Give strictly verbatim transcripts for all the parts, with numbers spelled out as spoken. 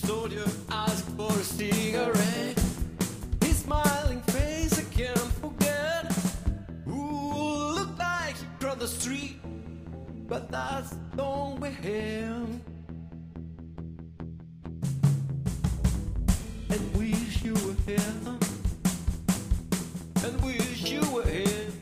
soldier asked for a cigarette. His smiling face I can't forget. Ooh, looked like he crossed the street, but that's not with him. And wish you were here. And wish you were here.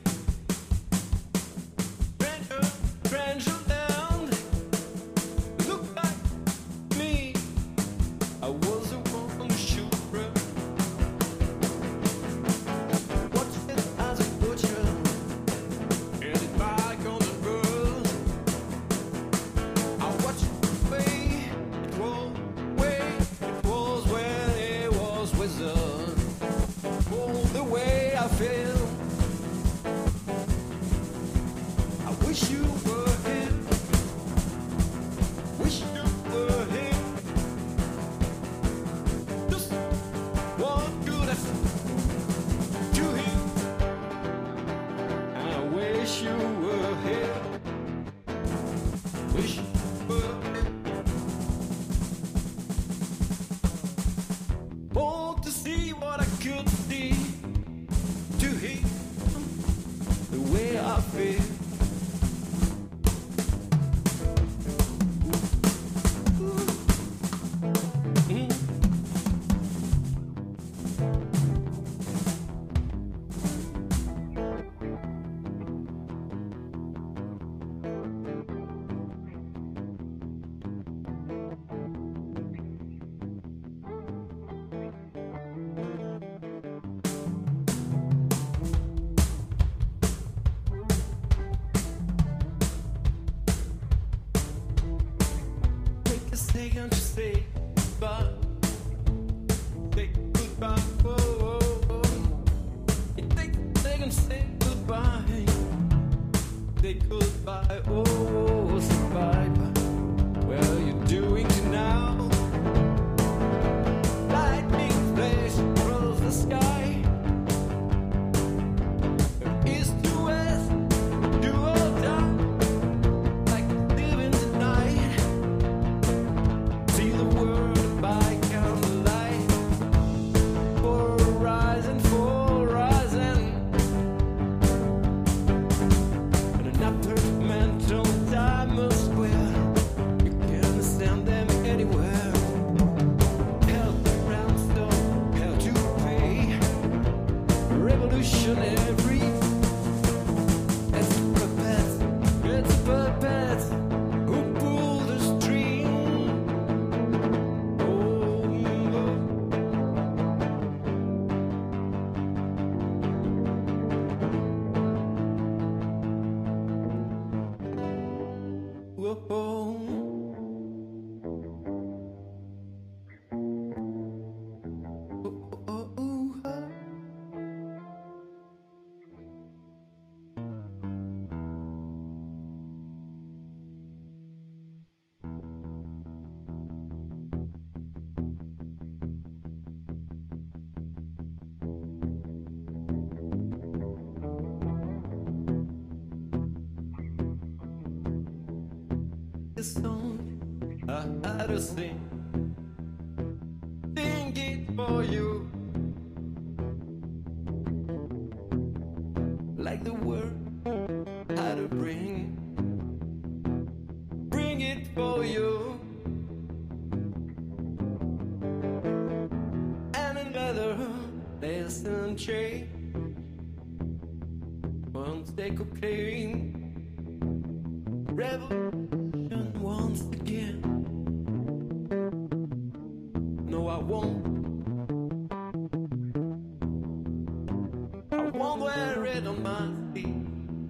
Stranger, stranger land. Look like me. I was the one who shoot her. Watched it as a butcher. Headed back on the road. I watched it way. It was way. It was when it was wizard. Oh, the way I feel. I wish you were here. Wish you were here. Just one good effort to him. I wish you were here. Wish you were here. Want to see what I could see. To him, the way I feel. Mm. Take a second to say goodbye. Say goodbye. Oh, oh, oh. It takes a second to say goodbye. Say goodbye. Oh, say bye bye. What are you doing now? Lightning flash across the sky. East to west, to all down. Like living the night. See the world by candlelight. For rising, for rising. And an upper mental time of square. You can send them anywhere. Hell around stone, hell to pay. Revolutionary. It's a puppet, it's a puppet. Who pulled the string? The song I had to sing, sing it for you, like the word I had to bring, bring it for you, and another lesson chain, once they cocaine, revolution once again. No, I won't. I won't wear it on my feet.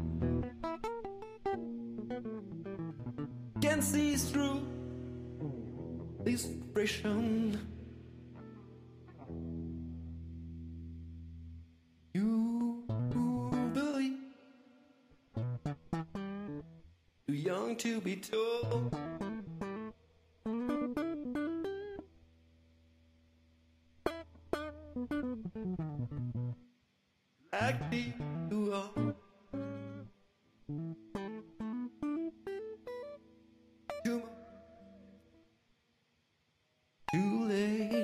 Can see through this expression. You believe too young to be told. Like you are. Too much, too late. say.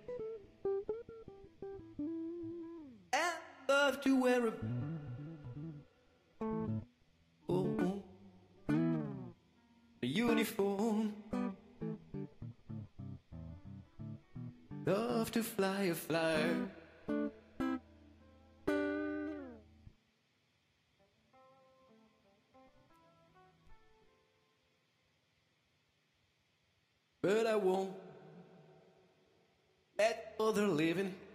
And love to wear a oh, a uniform. Love to fly a flyer. But I won't let other living